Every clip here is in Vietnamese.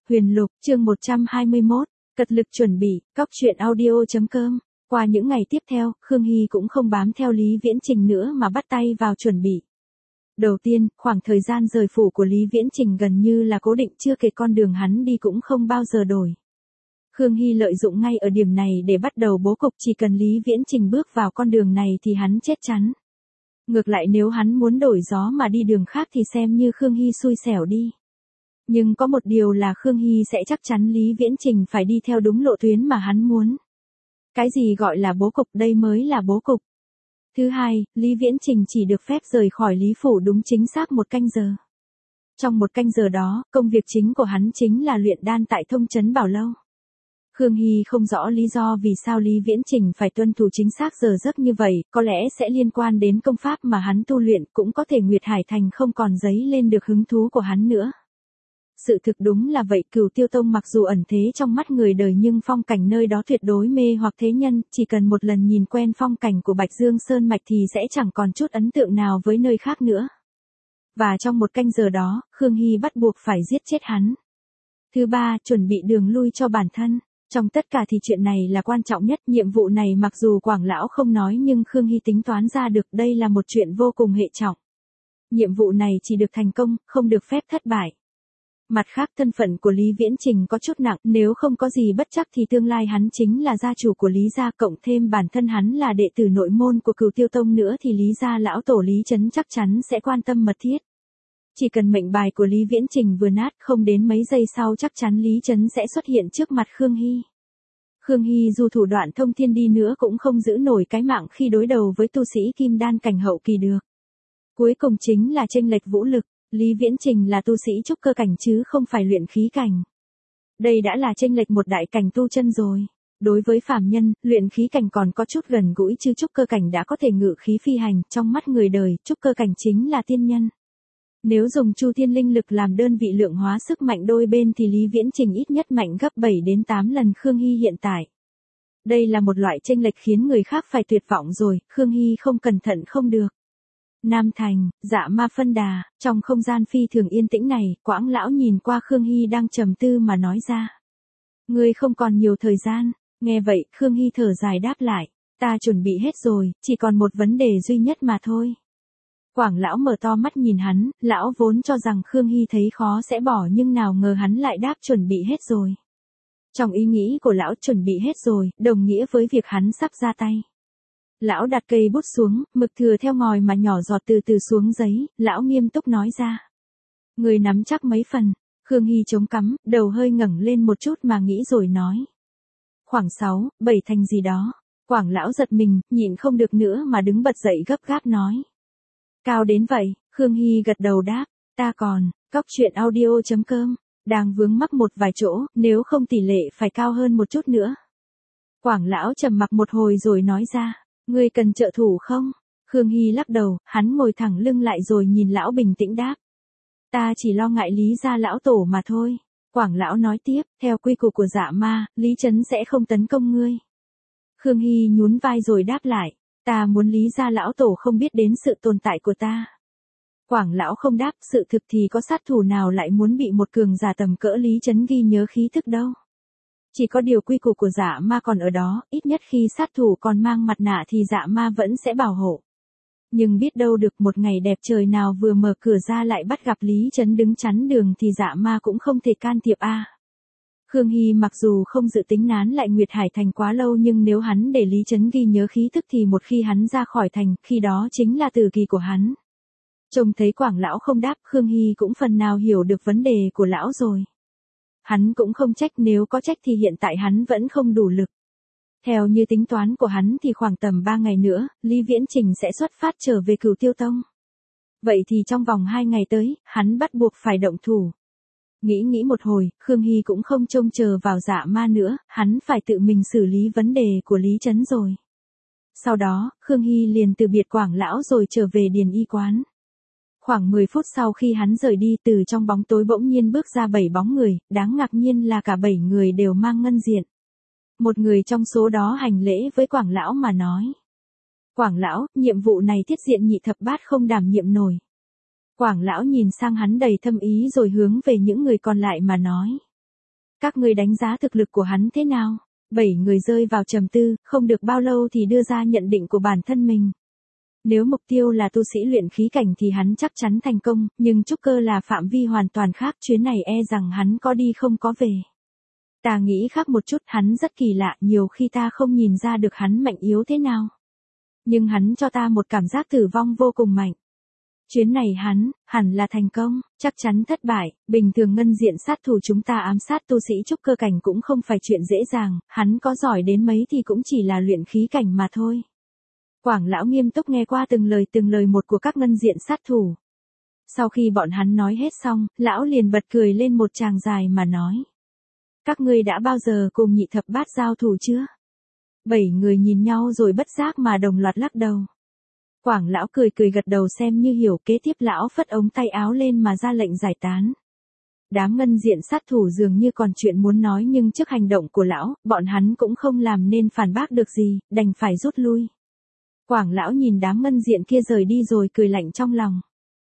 Huyền Lục, chương 121, cật lực chuẩn bị, cóc truyện audio.com. Qua những ngày tiếp theo, Khương Hy cũng không bám theo Lý Viễn Trình nữa mà bắt tay vào chuẩn bị. Đầu tiên, khoảng thời gian rời phủ của Lý Viễn Trình gần như là cố định, chưa kể con đường hắn đi cũng không bao giờ đổi. Khương Hy lợi dụng ngay ở điểm này để bắt đầu bố cục, chỉ cần Lý Viễn Trình bước vào con đường này thì hắn chết chắn. Ngược lại nếu hắn muốn đổi gió mà đi đường khác thì xem như Khương Hy xui xẻo đi. Nhưng có một điều là Khương Hy sẽ chắc chắn Lý Viễn Trình phải đi theo đúng lộ tuyến mà hắn muốn. Cái gì gọi là bố cục, đây mới là bố cục. Thứ hai, Lý Viễn Trình chỉ được phép rời khỏi Lý Phủ đúng chính xác 1 canh giờ. Trong 1 canh giờ đó, công việc chính của hắn chính là luyện đan tại Thông Trấn Bảo Lâu. Khương Hy không rõ lý do vì sao Lý Viễn Trình phải tuân thủ chính xác giờ giấc như vậy, có lẽ sẽ liên quan đến công pháp mà hắn tu luyện, cũng có thể Nguyệt Hải Thành không còn dấy lên được hứng thú của hắn nữa. Sự thực đúng là vậy, Cửu Tiêu Tông mặc dù ẩn thế trong mắt người đời nhưng phong cảnh nơi đó tuyệt đối mê hoặc thế nhân, chỉ cần một lần nhìn quen phong cảnh của Bạch Dương Sơn Mạch thì sẽ chẳng còn chút ấn tượng nào với nơi khác nữa. Và trong 1 canh giờ đó, Khương Hy bắt buộc phải giết chết hắn. Thứ ba, chuẩn bị đường lui cho bản thân. Trong tất cả thì chuyện này là quan trọng nhất, nhiệm vụ này mặc dù Quảng Lão không nói nhưng Khương Hy tính toán ra được, đây là một chuyện vô cùng hệ trọng. Nhiệm vụ này chỉ được thành công, không được phép thất bại. Mặt khác, thân phận của Lý Viễn Trình có chút nặng, nếu không có gì bất chắc thì tương lai hắn chính là gia chủ của Lý gia, cộng thêm bản thân hắn là đệ tử nội môn của Cửu Tiêu Tông nữa thì Lý gia lão tổ Lý Trấn chắc chắn sẽ quan tâm mật thiết. Chỉ cần mệnh bài của Lý Viễn Trình vừa nát, không đến mấy giây sau chắc chắn Lý Trấn sẽ xuất hiện trước mặt Khương Hy. Khương Hy dù thủ đoạn thông thiên đi nữa cũng không giữ nổi cái mạng khi đối đầu với tu sĩ kim đan cảnh hậu kỳ được. Cuối cùng chính là chênh lệch vũ lực. Lý Viễn Trình là tu sĩ trúc cơ cảnh chứ không phải luyện khí cảnh. Đây đã là chênh lệch một đại cảnh tu chân rồi. Đối với phàm nhân, luyện khí cảnh còn có chút gần gũi chứ trúc cơ cảnh đã có thể ngự khí phi hành, trong mắt người đời, trúc cơ cảnh chính là tiên nhân. Nếu dùng Chu Thiên linh lực làm đơn vị lượng hóa sức mạnh đôi bên thì Lý Viễn Trình ít nhất mạnh gấp 7 đến 8 lần Khương Hy hiện tại. Đây là một loại chênh lệch khiến người khác phải tuyệt vọng rồi, Khương Hy không cẩn thận không được. Nam Thành, Dạ Ma phân đà, trong không gian phi thường yên tĩnh này, Quảng Lão nhìn qua Khương Hy đang trầm tư mà nói ra. Ngươi không còn nhiều thời gian, nghe vậy, Khương Hy thở dài đáp lại, ta chuẩn bị hết rồi, chỉ còn một vấn đề duy nhất mà thôi. Quảng Lão mở to mắt nhìn hắn, lão vốn cho rằng Khương Hy thấy khó sẽ bỏ nhưng nào ngờ hắn lại đáp chuẩn bị hết rồi. Trong ý nghĩ của lão chuẩn bị hết rồi, đồng nghĩa với việc hắn sắp ra tay. Lão đặt cây bút xuống, mực thừa theo ngòi mà nhỏ giọt từ từ xuống giấy, lão nghiêm túc nói ra. Người nắm chắc mấy phần, Khương Hy chống cắm, đầu hơi ngẩng lên một chút mà nghĩ rồi nói. Khoảng 6, 7 thành gì đó. Quảng Lão giật mình, nhịn không được nữa mà đứng bật dậy gấp gáp nói. Cao đến vậy, Khương Hy gật đầu đáp, ta còn, cóc truyện audio.com, đang vướng mắc một vài chỗ, nếu không tỷ lệ phải cao hơn một chút nữa. Quảng Lão trầm mặc một hồi rồi nói ra. Ngươi cần trợ thủ không? Khương Hy lắc đầu, hắn ngồi thẳng lưng lại rồi nhìn lão bình tĩnh đáp. Ta chỉ lo ngại Lý gia lão tổ mà thôi. Quảng Lão nói tiếp, theo quy củ của Dạ Ma, Lý Trấn sẽ không tấn công ngươi. Khương Hy nhún vai rồi đáp lại, ta muốn Lý gia lão tổ không biết đến sự tồn tại của ta. Quảng Lão không đáp, sự thực thì có sát thủ nào lại muốn bị một cường giả tầm cỡ Lý Trấn ghi nhớ khí thức đâu. Chỉ có điều quy củ của Dạ Ma còn ở đó, ít nhất khi sát thủ còn mang mặt nạ thì Dạ Ma vẫn sẽ bảo hộ. Nhưng biết đâu được một ngày đẹp trời nào vừa mở cửa ra lại bắt gặp Lý Trấn đứng chắn đường thì Dạ Ma cũng không thể can thiệp a. Khương Hy mặc dù không dự tính nán lại Nguyệt Hải Thành quá lâu nhưng nếu hắn để Lý Trấn ghi nhớ khí thức thì một khi hắn ra khỏi thành, khi đó chính là tử kỳ của hắn. Trông thấy Quảng Lão không đáp, Khương Hy cũng phần nào hiểu được vấn đề của lão rồi. Hắn cũng không trách, nếu có trách thì hiện tại hắn vẫn không đủ lực. Theo như tính toán của hắn thì khoảng tầm 3 ngày nữa, Lý Viễn Trình sẽ xuất phát trở về Cửu Tiêu Tông. Vậy thì trong vòng 2 ngày tới, hắn bắt buộc phải động thủ. Nghĩ một hồi, Khương Hy cũng không trông chờ vào Dạ Ma nữa, hắn phải tự mình xử lý vấn đề của Lý Trấn rồi. Sau đó, Khương Hy liền từ biệt Quảng Lão rồi trở về Điền Y Quán. Khoảng 10 phút sau khi hắn rời đi, từ trong bóng tối bỗng nhiên bước ra 7 bóng người, đáng ngạc nhiên là cả 7 người đều mang ngân diện. Một người trong số đó hành lễ với Quảng Lão mà nói. Quảng Lão, nhiệm vụ này Thiết Diện Nhị Thập Bát không đảm nhiệm nổi. Quảng Lão nhìn sang hắn đầy thâm ý rồi hướng về những người còn lại mà nói. Các ngươi đánh giá thực lực của hắn thế nào? 7 người rơi vào trầm tư, không được bao lâu thì đưa ra nhận định của bản thân mình. Nếu mục tiêu là tu sĩ luyện khí cảnh thì hắn chắc chắn thành công, nhưng trúc cơ là phạm vi hoàn toàn khác, chuyến này e rằng hắn có đi không có về. Ta nghĩ khác một chút, hắn rất kỳ lạ, nhiều khi ta không nhìn ra được hắn mạnh yếu thế nào. Nhưng hắn cho ta một cảm giác tử vong vô cùng mạnh. Chuyến này hắn, hẳn là thành công, chắc chắn thất bại, bình thường ngân diện sát thủ chúng ta ám sát tu sĩ trúc cơ cảnh cũng không phải chuyện dễ dàng, hắn có giỏi đến mấy thì cũng chỉ là luyện khí cảnh mà thôi. Quảng lão nghiêm túc nghe qua từng lời một của các ngân diện sát thủ. Sau khi bọn hắn nói hết xong, lão liền bật cười lên một tràng dài mà nói. Các ngươi đã bao giờ cùng nhị thập bát giao thủ chưa? 7 người nhìn nhau rồi bất giác mà đồng loạt lắc đầu. Quảng lão cười gật đầu xem như hiểu, kế tiếp lão phất ống tay áo lên mà ra lệnh giải tán. Đám ngân diện sát thủ dường như còn chuyện muốn nói nhưng trước hành động của lão, bọn hắn cũng không làm nên phản bác được gì, đành phải rút lui. Quảng lão nhìn đám ngân diện kia rời đi rồi cười lạnh trong lòng.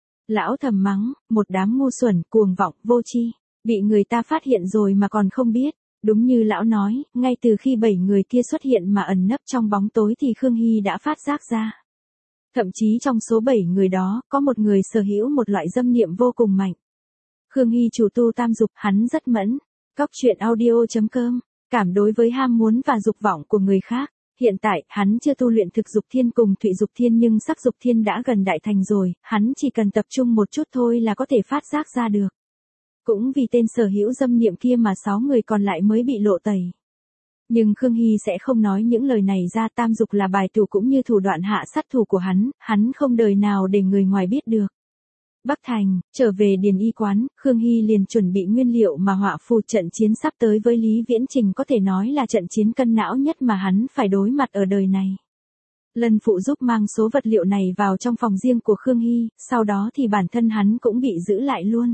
Lão thầm mắng, một đám ngu xuẩn, cuồng vọng, vô tri, bị người ta phát hiện rồi mà còn không biết. Đúng như lão nói, ngay từ khi 7 người kia xuất hiện mà ẩn nấp trong bóng tối thì Khương Hy đã phát giác ra. Thậm chí trong số 7 người đó, có một người sở hữu một loại dâm niệm vô cùng mạnh. Khương Hy chủ tu tam dục, hắn rất mẫn. Cóc truyện audio.com, cảm đối với ham muốn và dục vọng của người khác. Hiện tại, hắn chưa tu luyện thực dục thiên cùng thụy dục thiên nhưng sắc dục thiên đã gần đại thành rồi, hắn chỉ cần tập trung một chút thôi là có thể phát giác ra được. Cũng vì tên sở hữu dâm niệm kia mà 6 người còn lại mới bị lộ tẩy. Nhưng Khương Hy sẽ không nói những lời này ra, tam dục là bài tù cũng như thủ đoạn hạ sát thủ của hắn không đời nào để người ngoài biết được. Bắc Thành, trở về Điền Y quán, Khương Hy liền chuẩn bị nguyên liệu mà họa phù. Trận chiến sắp tới với Lý Viễn Trình có thể nói là trận chiến cân não nhất mà hắn phải đối mặt ở đời này. Lân phụ giúp mang số vật liệu này vào trong phòng riêng của Khương Hy, sau đó thì bản thân hắn cũng bị giữ lại luôn.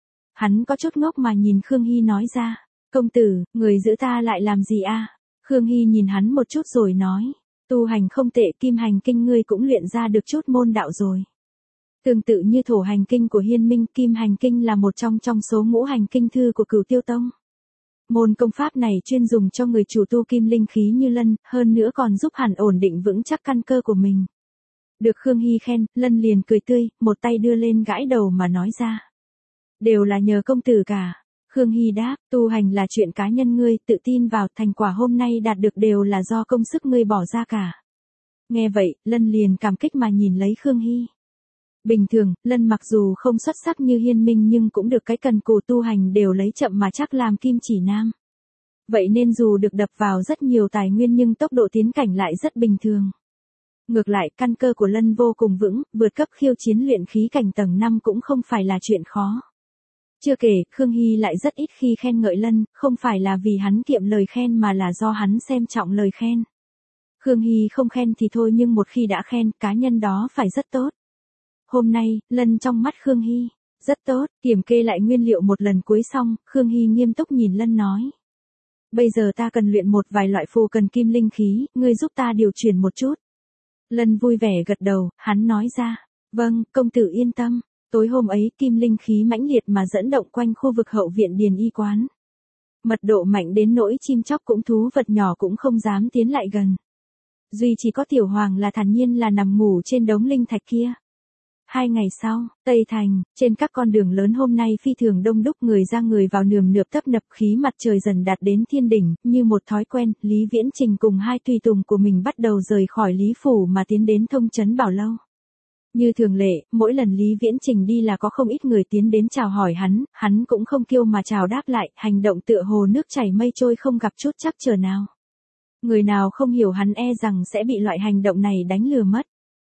Hắn có chút ngốc mà nhìn Khương Hy nói ra, công tử, người giữ ta lại làm gì a? Khương Hy nhìn hắn một chút rồi nói, tu hành không tệ, kim hành kinh ngươi cũng luyện ra được chút môn đạo rồi. Tương tự như thổ hành kinh của Hiên Minh, kim hành kinh là một trong số ngũ hành kinh thư của Cửu Tiêu Tông. Môn công pháp này chuyên dùng cho người chủ tu kim linh khí như Lân, hơn nữa còn giúp hẳn ổn định vững chắc căn cơ của mình. Được Khương Hy khen, Lân liền cười tươi, một tay đưa lên gãi đầu mà nói ra. Đều là nhờ công tử cả. Khương Hy đáp, tu hành là chuyện cá nhân ngươi, tự tin vào, thành quả hôm nay đạt được đều là do công sức ngươi bỏ ra cả. Nghe vậy, Lân liền cảm kích mà nhìn lấy Khương Hy. Bình thường, Lân mặc dù không xuất sắc như Hiên Minh nhưng cũng được cái cần cù tu hành đều lấy chậm mà chắc làm kim chỉ nam. Vậy nên dù được đập vào rất nhiều tài nguyên nhưng tốc độ tiến cảnh lại rất bình thường. Ngược lại, căn cơ của Lân vô cùng vững, vượt cấp khiêu chiến luyện khí cảnh tầng 5 cũng không phải là chuyện khó. Chưa kể, Khương Hy lại rất ít khi khen ngợi Lân, không phải là vì hắn kiệm lời khen mà là do hắn xem trọng lời khen. Khương Hy không khen thì thôi nhưng một khi đã khen, cá nhân đó phải rất tốt. Hôm nay, Lân trong mắt Khương Hy, rất tốt, kiểm kê lại nguyên liệu một lần cuối xong, Khương Hy nghiêm túc nhìn Lân nói. Bây giờ ta cần luyện một vài loại phù cần kim linh khí, ngươi giúp ta điều chuyển một chút. Lân vui vẻ gật đầu, hắn nói ra, vâng, công tử yên tâm. Tối hôm ấy kim linh khí mãnh liệt mà dẫn động quanh khu vực hậu viện Điền Y quán. Mật độ mạnh đến nỗi chim chóc cũng thú vật nhỏ cũng không dám tiến lại gần. Duy chỉ có Tiểu Hoàng là thản nhiên là nằm ngủ trên đống linh thạch kia. 2 ngày sau, Tây Thành, trên các con đường lớn hôm nay phi thường đông đúc, người ra người vào nườm nượp tấp nập, khí mặt trời dần đạt đến thiên đỉnh, như một thói quen, Lý Viễn Trình cùng 2 tùy tùng của mình bắt đầu rời khỏi Lý Phủ mà tiến đến Thông Trấn Bảo Lâu. Như thường lệ, mỗi lần Lý Viễn Trình đi là có không ít người tiến đến chào hỏi hắn cũng không kiêu mà chào đáp lại, hành động tựa hồ nước chảy mây trôi không gặp chút trắc trở nào. Người nào không hiểu hắn e rằng sẽ bị loại hành động này đánh lừa mất.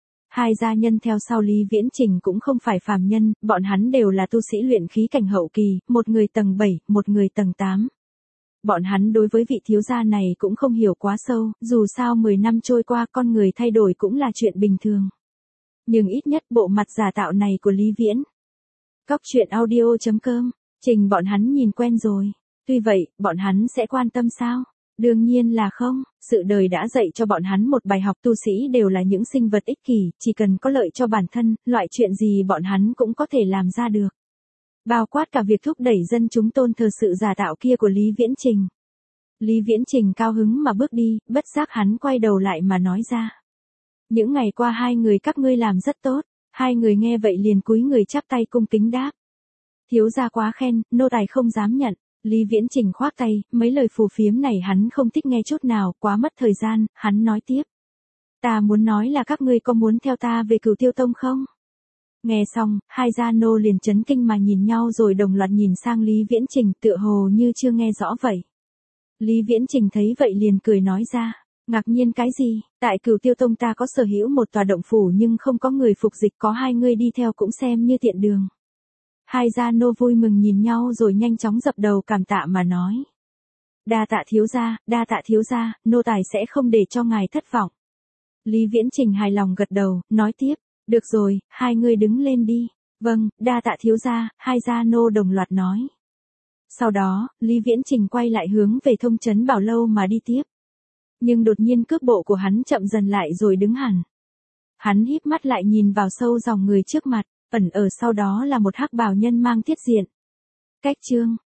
2 gia nhân theo sau Lý Viễn Trình cũng không phải phàm nhân, bọn hắn đều là tu sĩ luyện khí cảnh hậu kỳ, một người tầng 7, một người tầng 8. Bọn hắn đối với vị thiếu gia này cũng không hiểu quá sâu, dù sao 10 năm trôi qua con người thay đổi cũng là chuyện bình thường. Nhưng ít nhất bộ mặt giả tạo này của Lý Viễn. Cóc truyện audio.com, Trình bọn hắn nhìn quen rồi. Tuy vậy, bọn hắn sẽ quan tâm sao? Đương nhiên là không, sự đời đã dạy cho bọn hắn một bài học, tu sĩ đều là những sinh vật ích kỷ, chỉ cần có lợi cho bản thân, loại chuyện gì bọn hắn cũng có thể làm ra được. bao quát cả việc thúc đẩy dân chúng tôn thờ sự giả tạo kia của Lý Viễn Trình. Lý Viễn Trình cao hứng mà bước đi, bất giác hắn quay đầu lại mà nói ra. Những ngày qua hai người các ngươi làm rất tốt. Hai người nghe vậy liền cúi người chắp tay cung kính đáp. Thiếu gia quá khen, nô tài không dám nhận. Lý Viễn Trình khoác tay, mấy lời phù phiếm này hắn không thích nghe chút nào, quá mất thời gian, hắn nói tiếp. Ta muốn nói là các ngươi có muốn theo ta về Cửu Tiêu Tông không? Nghe xong, hai gia nô liền chấn kinh mà nhìn nhau rồi đồng loạt nhìn sang Lý Viễn Trình tựa hồ như chưa nghe rõ vậy. Lý Viễn Trình thấy vậy liền cười nói ra. Ngạc nhiên cái gì, tại Cửu Tiêu Tông ta có sở hữu một tòa động phủ nhưng không có người phục dịch, có hai người đi theo cũng xem như tiện đường. Hai gia nô vui mừng nhìn nhau rồi nhanh chóng dập đầu cảm tạ mà nói. Đa tạ thiếu gia, nô tài sẽ không để cho ngài thất vọng. Lý Viễn Trình hài lòng gật đầu, nói tiếp, được rồi, hai người đứng lên đi. Vâng, đa tạ thiếu gia, hai gia nô đồng loạt nói. Sau đó, Lý Viễn Trình quay lại hướng về Thông Trấn Bảo Lâu mà đi tiếp. Nhưng đột nhiên cước bộ của hắn chậm dần lại rồi đứng hẳn. Hắn híp mắt lại nhìn vào sâu dòng người trước mặt, ẩn ở sau đó là một hắc bào nhân mang tiết diện. Cách chương